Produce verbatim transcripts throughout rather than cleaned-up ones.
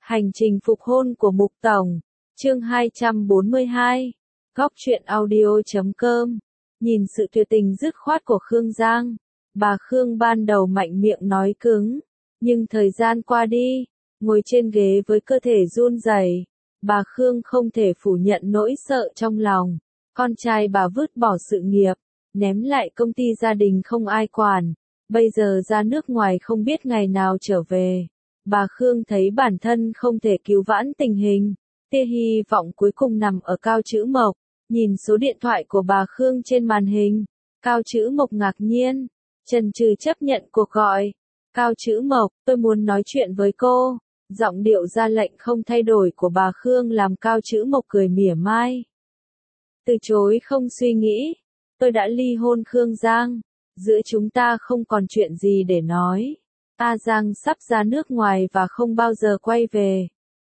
Hành trình phục hôn của Mục Tổng, chương hai trăm bốn mươi hai, góc truyện audio.com. Nhìn sự tuyệt tình dứt khoát của Khương Giang, bà Khương ban đầu mạnh miệng nói cứng, nhưng thời gian qua đi, ngồi trên ghế với cơ thể run rẩy, bà Khương không thể phủ nhận nỗi sợ trong lòng. Con trai bà vứt bỏ sự nghiệp, ném lại công ty gia đình không ai quản, bây giờ ra nước ngoài không biết ngày nào trở về. Bà Khương thấy bản thân không thể cứu vãn tình hình, tia hy vọng cuối cùng nằm ở Cao Chữ Mộc. Nhìn số điện thoại của bà Khương trên màn hình, Cao Chữ Mộc ngạc nhiên, chần chừ chấp nhận cuộc gọi. Cao Chữ Mộc, tôi muốn nói chuyện với cô. Giọng điệu ra lệnh không thay đổi của bà Khương làm Cao Chữ Mộc cười mỉa mai. Từ chối không suy nghĩ, tôi đã ly hôn Khương Giang, giữa chúng ta không còn chuyện gì để nói. A Giang sắp ra nước ngoài và không bao giờ quay về.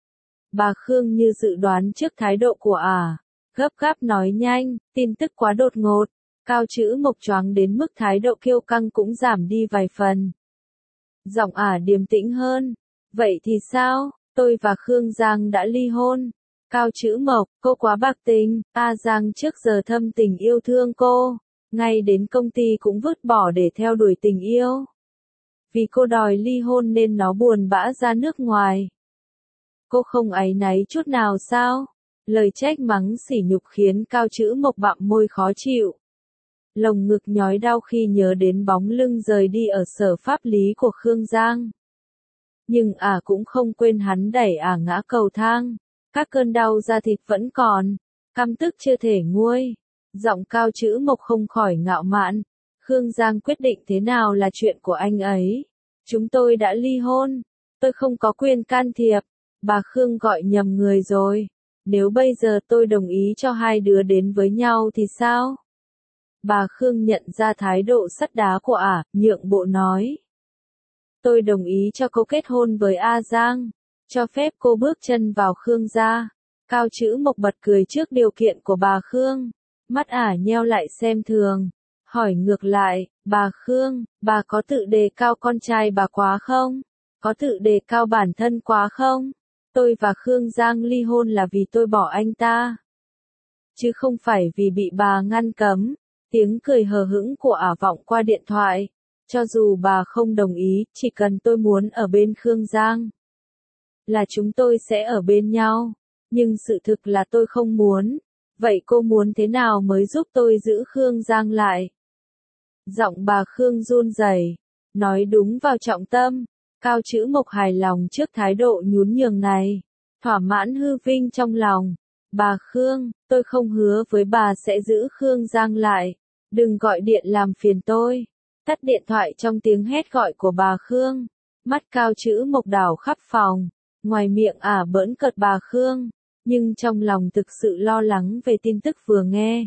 Bà Khương như dự đoán trước thái độ của ả, gấp gáp nói nhanh, tin tức quá đột ngột. Cao Chữ Mộc choáng đến mức thái độ kiêu căng cũng giảm đi vài phần. Giọng ả điềm tĩnh hơn, vậy thì sao, tôi và Khương Giang đã ly hôn. Cao Chữ Mộc, cô quá bạc tình, A Giang trước giờ thâm tình yêu thương cô, ngay đến công ty cũng vứt bỏ để theo đuổi tình yêu. Vì cô đòi ly hôn nên nó buồn bã ra nước ngoài. Cô không áy náy chút nào sao? Lời trách mắng sỉ nhục khiến Cao Chữ Mộc bặm môi khó chịu. Lồng ngực nhói đau khi nhớ đến bóng lưng rời đi ở sở pháp lý của Khương Giang. Nhưng ả à cũng không quên hắn đẩy ả à ngã cầu thang. Các cơn đau da thịt vẫn còn, căm tức chưa thể nguôi. Giọng Cao Chữ Mộc không khỏi ngạo mạn. Khương Giang quyết định thế nào là chuyện của anh ấy. Chúng tôi đã ly hôn, tôi không có quyền can thiệp. Bà Khương gọi nhầm người rồi. Nếu bây giờ tôi đồng ý cho hai đứa đến với nhau thì sao? Bà Khương nhận ra thái độ sắt đá của ả, nhượng bộ nói. Tôi đồng ý cho cô kết hôn với A Giang, cho phép cô bước chân vào Khương gia. Cao Chữ Mộc bật cười trước điều kiện của bà Khương. Mắt ả nheo lại xem thường. Hỏi ngược lại, bà Khương, bà có tự đề cao con trai bà quá không? Có tự đề cao bản thân quá không? Tôi và Khương Giang ly hôn là vì tôi bỏ anh ta, chứ không phải vì bị bà ngăn cấm. Tiếng cười hờ hững của ả vọng qua điện thoại. Cho dù bà không đồng ý, chỉ cần tôi muốn ở bên Khương Giang, là chúng tôi sẽ ở bên nhau. Nhưng sự thực là tôi không muốn. Vậy cô muốn thế nào mới giúp tôi giữ Khương Giang lại? Giọng bà Khương run rẩy, nói đúng vào trọng tâm. Cao Chữ Mộc hài lòng trước thái độ nhún nhường này, thỏa mãn hư vinh trong lòng. Bà Khương, tôi không hứa với bà sẽ giữ Khương Giang lại. Đừng gọi điện làm phiền tôi. Tắt điện thoại trong tiếng hét gọi của bà Khương. Mắt Cao Chữ Mộc đảo khắp phòng. Ngoài miệng ả bỡn cợt bà Khương, nhưng trong lòng thực sự lo lắng về tin tức vừa nghe.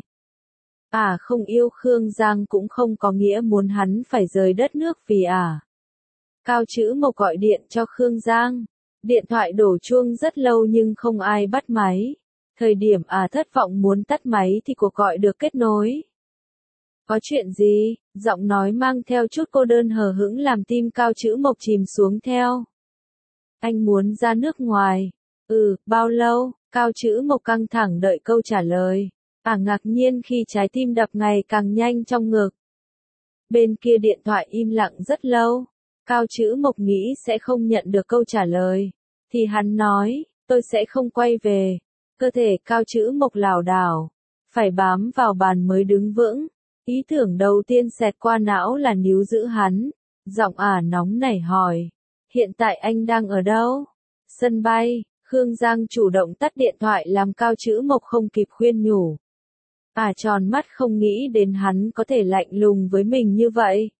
Ả không yêu Khương Giang cũng không có nghĩa muốn hắn phải rời đất nước vì ả. Cao Chữ Mộc gọi điện cho Khương Giang. Điện thoại đổ chuông rất lâu nhưng không ai bắt máy. Thời điểm ả thất vọng muốn tắt máy thì cuộc gọi được kết nối. Có chuyện gì? Giọng nói mang theo chút cô đơn hờ hững làm tim Cao Chữ Mộc chìm xuống theo. Anh muốn ra nước ngoài. Ừ, bao lâu? Cao Chữ Mộc căng thẳng đợi câu trả lời. Ả ngạc nhiên khi trái tim đập ngày càng nhanh trong ngực. Bên kia điện thoại im lặng rất lâu. Cao Chữ Mộc nghĩ sẽ không nhận được câu trả lời. Thì hắn nói, tôi sẽ không quay về. Cơ thể Cao Chữ Mộc lảo đảo, phải bám vào bàn mới đứng vững. Ý tưởng đầu tiên xẹt qua não là níu giữ hắn. Giọng ả nóng nảy hỏi, hiện tại anh đang ở đâu? Sân bay. Khương Giang chủ động tắt điện thoại làm Cao Chữ Mộc không kịp khuyên nhủ. Ả tròn mắt không nghĩ đến hắn có thể lạnh lùng với mình như vậy.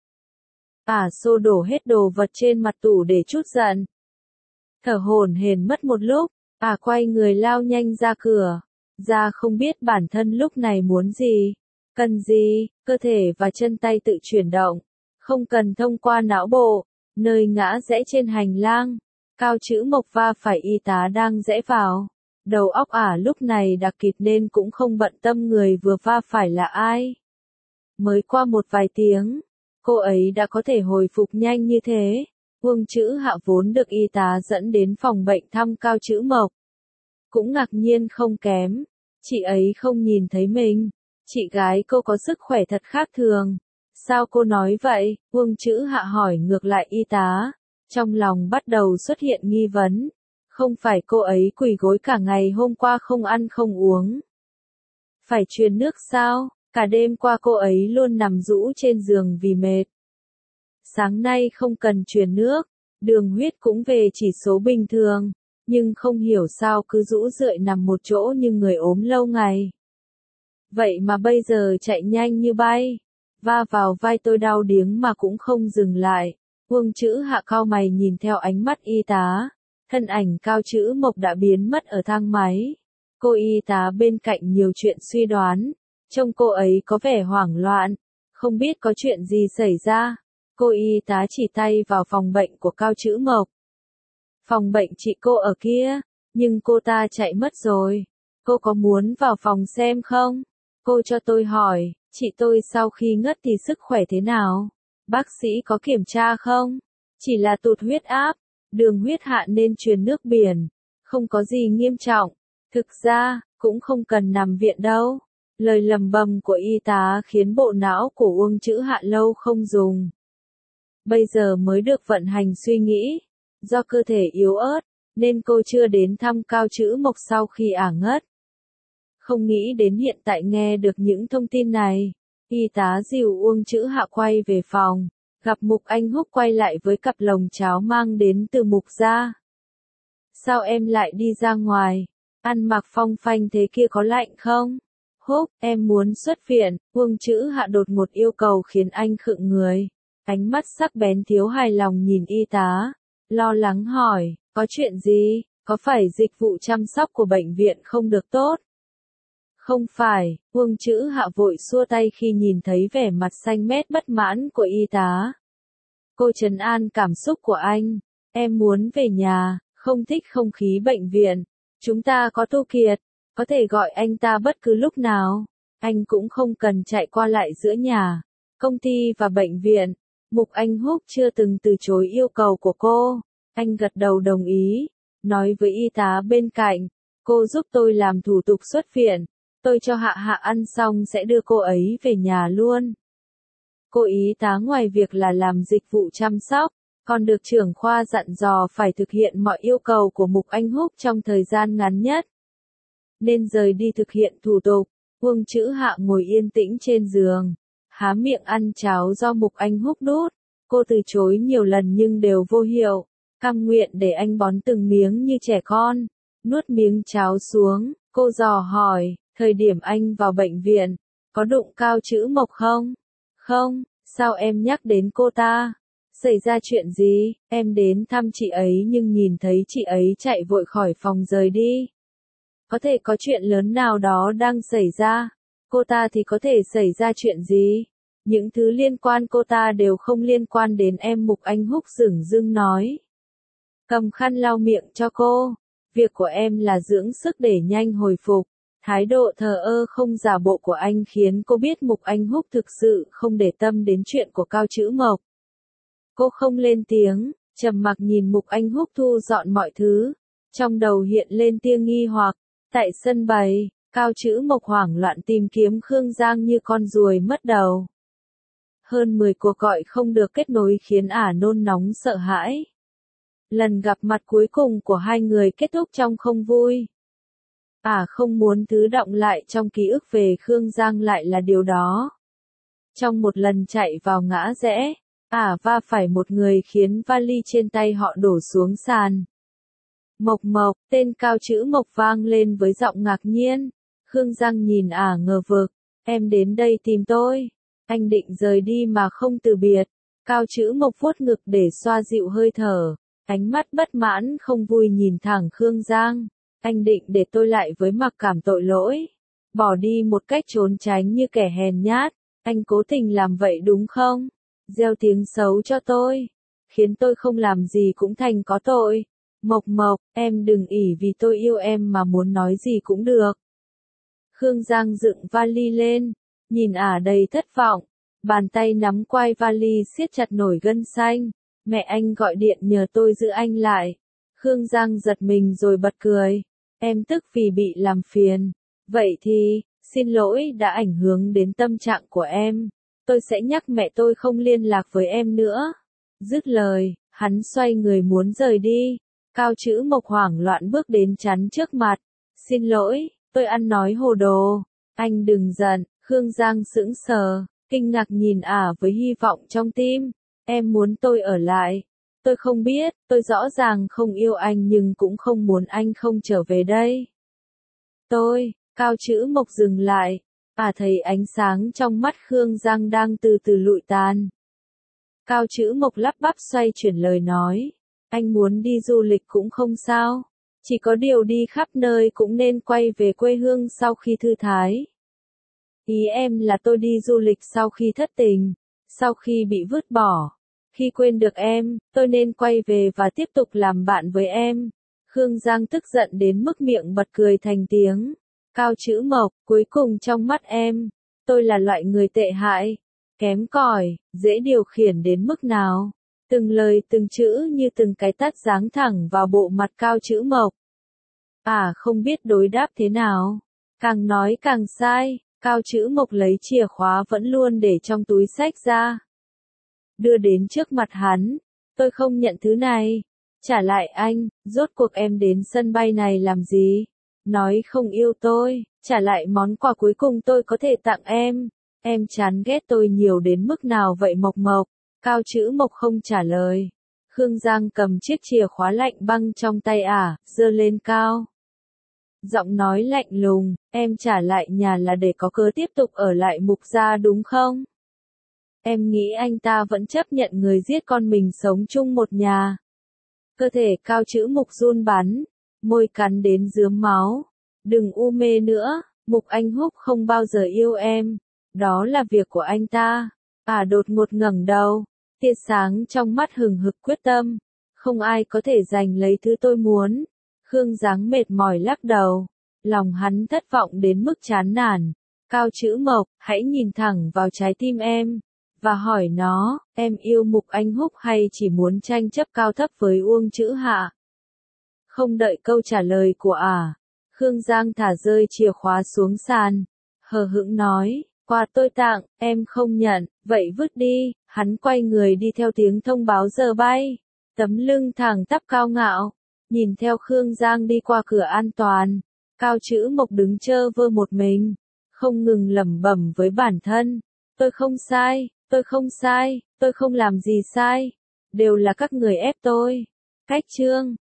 Ả xô đổ hết đồ vật trên mặt tủ để trút giận. Thở hổn hển mất một lúc, ả quay người lao nhanh ra cửa. Ra không biết bản thân lúc này muốn gì, cần gì, cơ thể và chân tay tự chuyển động, không cần thông qua não bộ. Nơi ngã rẽ trên hành lang, Cao Chữ Mộc va phải y tá đang rẽ vào. Đầu óc ả lúc này đặc kịt nên cũng không bận tâm người vừa va phải là ai. Mới qua một vài tiếng, cô ấy đã có thể hồi phục nhanh như thế. Vương Chữ Hạ vốn được y tá dẫn đến phòng bệnh thăm Cao Chữ Mộc. Cũng ngạc nhiên không kém, chị ấy không nhìn thấy mình. Chị gái cô có sức khỏe thật khác thường. Sao cô nói vậy? Vương Chữ Hạ hỏi ngược lại y tá. Trong lòng bắt đầu xuất hiện nghi vấn. Không phải cô ấy quỳ gối cả ngày hôm qua không ăn không uống. Phải truyền nước sao? Cả đêm qua cô ấy luôn nằm rũ trên giường vì mệt. Sáng nay không cần truyền nước, đường huyết cũng về chỉ số bình thường, nhưng không hiểu sao cứ rũ rượi nằm một chỗ như người ốm lâu ngày. Vậy mà bây giờ chạy nhanh như bay, va vào vai tôi đau điếng mà cũng không dừng lại. Vương Chữ Hạ cau mày nhìn theo ánh mắt y tá, thân ảnh Cao Chữ Mộc đã biến mất ở thang máy. Cô y tá bên cạnh nhiều chuyện suy đoán, trông cô ấy có vẻ hoảng loạn, không biết có chuyện gì xảy ra. Cô y tá chỉ tay vào phòng bệnh của Cao Chữ Mộc. Phòng bệnh chị cô ở kia, nhưng cô ta chạy mất rồi. Cô có muốn vào phòng xem không? Cô cho tôi hỏi, chị tôi sau khi ngất thì sức khỏe thế nào? Bác sĩ có kiểm tra không? Chỉ là tụt huyết áp, đường huyết hạ nên truyền nước biển, không có gì nghiêm trọng. Thực ra, cũng không cần nằm viện đâu. Lời lầm bầm của y tá khiến bộ não của Uông Chữ Hạ lâu không dùng. Bây giờ mới được vận hành suy nghĩ. Do cơ thể yếu ớt, nên cô chưa đến thăm Cao Chữ Mộc sau khi ả ngất. Không nghĩ đến hiện tại nghe được những thông tin này. Y tá dìu Uông Chữ Hạ quay về phòng, gặp Mục Anh Húc quay lại với cặp lồng cháo mang đến từ Mục gia. Sao em lại đi ra ngoài? Ăn mặc phong phanh thế kia có lạnh không? Húc, em muốn xuất viện. Uông Chữ Hạ đột ngột yêu cầu khiến anh khựng người. Ánh mắt sắc bén thiếu hài lòng nhìn y tá, lo lắng hỏi, có chuyện gì, có phải dịch vụ chăm sóc của bệnh viện không được tốt? Không phải, Uông Chữ Hạ vội xua tay khi nhìn thấy vẻ mặt xanh mét bất mãn của y tá. Cô trấn an cảm xúc của anh, em muốn về nhà, không thích không khí bệnh viện. Chúng ta có Tô Kiệt, có thể gọi anh ta bất cứ lúc nào. Anh cũng không cần chạy qua lại giữa nhà, công ty và bệnh viện. Mục Anh Húc chưa từng từ chối yêu cầu của cô. Anh gật đầu đồng ý, nói với y tá bên cạnh, cô giúp tôi làm thủ tục xuất viện. Tôi cho Hạ Hạ ăn xong sẽ đưa cô ấy về nhà luôn. Cô y tá ngoài việc là làm dịch vụ chăm sóc, còn được trưởng khoa dặn dò phải thực hiện mọi yêu cầu của Mục Anh Húc trong thời gian ngắn nhất. Nên rời đi thực hiện thủ tục, Uông Chữ Hạ ngồi yên tĩnh trên giường, há miệng ăn cháo do Mục Anh Húc đút. Cô từ chối nhiều lần nhưng đều vô hiệu, cam nguyện để anh bón từng miếng như trẻ con. Nuốt miếng cháo xuống, cô dò hỏi, thời điểm anh vào bệnh viện, có đụng Cao Chữ Mộc không? Không, sao em nhắc đến cô ta? Xảy ra chuyện gì? Em đến thăm chị ấy nhưng nhìn thấy chị ấy chạy vội khỏi phòng rời đi. Có thể có chuyện lớn nào đó đang xảy ra. Cô ta thì có thể xảy ra chuyện gì? Những thứ liên quan cô ta đều không liên quan đến em. Mục Anh Húc dửng dưng nói. Cầm khăn lau miệng cho cô. Việc của em là dưỡng sức để nhanh hồi phục. Thái độ thờ ơ không giả bộ của anh khiến cô biết Mục Anh Húc thực sự không để tâm đến chuyện của Cao Chữ Mộc. Cô không lên tiếng, trầm mặc nhìn Mục Anh Húc thu dọn mọi thứ. Trong đầu hiện lên tia nghi hoặc. Tại sân bày, Cao Chữ Mộc hoảng loạn tìm kiếm Khương Giang như con ruồi mất đầu. Hơn mười cuộc gọi không được kết nối khiến ả nôn nóng sợ hãi. Lần gặp mặt cuối cùng của hai người kết thúc trong không vui. Ả không muốn thứ đọng lại trong ký ức về Khương Giang lại là điều đó. Trong một lần chạy vào ngã rẽ, ả va phải một người khiến vali trên tay họ đổ xuống sàn. Mộc Mộc, tên Cao Chữ Mộc vang lên với giọng ngạc nhiên. Khương Giang nhìn ả ngờ vực, em đến đây tìm tôi. Anh định rời đi mà không từ biệt. Cao Chữ Mộc vuốt ngực để xoa dịu hơi thở. Ánh mắt bất mãn không vui nhìn thẳng Khương Giang. Anh định để tôi lại với mặc cảm tội lỗi. Bỏ đi một cách trốn tránh như kẻ hèn nhát. Anh cố tình làm vậy đúng không? Gieo tiếng xấu cho tôi. Khiến tôi không làm gì cũng thành có tội. Mộc Mộc, em đừng ỷ vì tôi yêu em mà muốn nói gì cũng được. Khương Giang dựng vali lên. Nhìn ả đầy thất vọng. Bàn tay nắm quai vali siết chặt nổi gân xanh. Mẹ anh gọi điện nhờ tôi giữ anh lại. Khương Giang giật mình rồi bật cười. Em tức vì bị làm phiền. Vậy thì, xin lỗi đã ảnh hưởng đến tâm trạng của em. Tôi sẽ nhắc mẹ tôi không liên lạc với em nữa. Dứt lời, hắn xoay người muốn rời đi. Cao Chữ Mộc hoảng loạn bước đến chắn trước mặt. Xin lỗi, tôi ăn nói hồ đồ. Anh đừng giận. Khương Giang sững sờ, kinh ngạc nhìn ả với hy vọng trong tim. Em muốn tôi ở lại. Tôi không biết, tôi rõ ràng không yêu anh nhưng cũng không muốn anh không trở về đây. Tôi, Cao Chữ Mộc dừng lại. Ả thấy ánh sáng trong mắt Khương Giang đang từ từ lụi tàn. Cao Chữ Mộc lắp bắp xoay chuyển lời nói. Anh muốn đi du lịch cũng không sao. Chỉ có điều đi khắp nơi cũng nên quay về quê hương sau khi thư thái. Ý em là tôi đi du lịch sau khi thất tình, sau khi bị vứt bỏ. Khi quên được em, tôi nên quay về và tiếp tục làm bạn với em. Khương Giang tức giận đến mức miệng bật cười thành tiếng. Cao Chữ Mộc, cuối cùng trong mắt em, tôi là loại người tệ hại, kém cỏi, dễ điều khiển đến mức nào. Từng lời từng chữ như từng cái tát giáng thẳng vào bộ mặt Cao Chữ Mộc. À không biết đối đáp thế nào. Càng nói càng sai. Cao Chữ Mộc lấy chìa khóa vẫn luôn để trong túi xách ra. Đưa đến trước mặt hắn. Tôi không nhận thứ này. Trả lại anh, rốt cuộc em đến sân bay này làm gì? Nói không yêu tôi, trả lại món quà cuối cùng tôi có thể tặng em. Em chán ghét tôi nhiều đến mức nào vậy Mộc Mộc? Cao Chữ Mộc không trả lời. Khương Giang cầm chiếc chìa khóa lạnh băng trong tay ả, giơ lên cao. Giọng nói lạnh lùng, em trả lại nhà là để có cớ tiếp tục ở lại Mục gia đúng không? Em nghĩ anh ta vẫn chấp nhận người giết con mình sống chung một nhà. Cơ thể Cao Chữ Mộc run bắn, môi cắn đến rướm máu. Đừng u mê nữa, Mục Anh Húc không bao giờ yêu em. Đó là việc của anh ta. À đột ngột ngẩng đầu, tia sáng trong mắt hừng hực quyết tâm. Không ai có thể giành lấy thứ tôi muốn. Khương Giáng mệt mỏi lắc đầu. Lòng hắn thất vọng đến mức chán nản. Cao Chữ Mộc, hãy nhìn thẳng vào trái tim em. Và hỏi nó, em yêu Mục Anh Húc hay chỉ muốn tranh chấp cao thấp với Uông Chữ Hạ? Không đợi câu trả lời của ả. Khương Giang thả rơi chìa khóa xuống sàn. Hờ hững nói, quà tôi tặng, em không nhận, vậy vứt đi. Hắn quay người đi theo tiếng thông báo giờ bay. Tấm lưng thẳng tắp cao ngạo. Nhìn theo Khương Giang đi qua cửa an toàn. Cao Chữ Mộc đứng trơ vơ một mình. Không ngừng lẩm bẩm với bản thân. Tôi không sai, tôi không sai, tôi không làm gì sai. Đều là các người ép tôi. Cách chương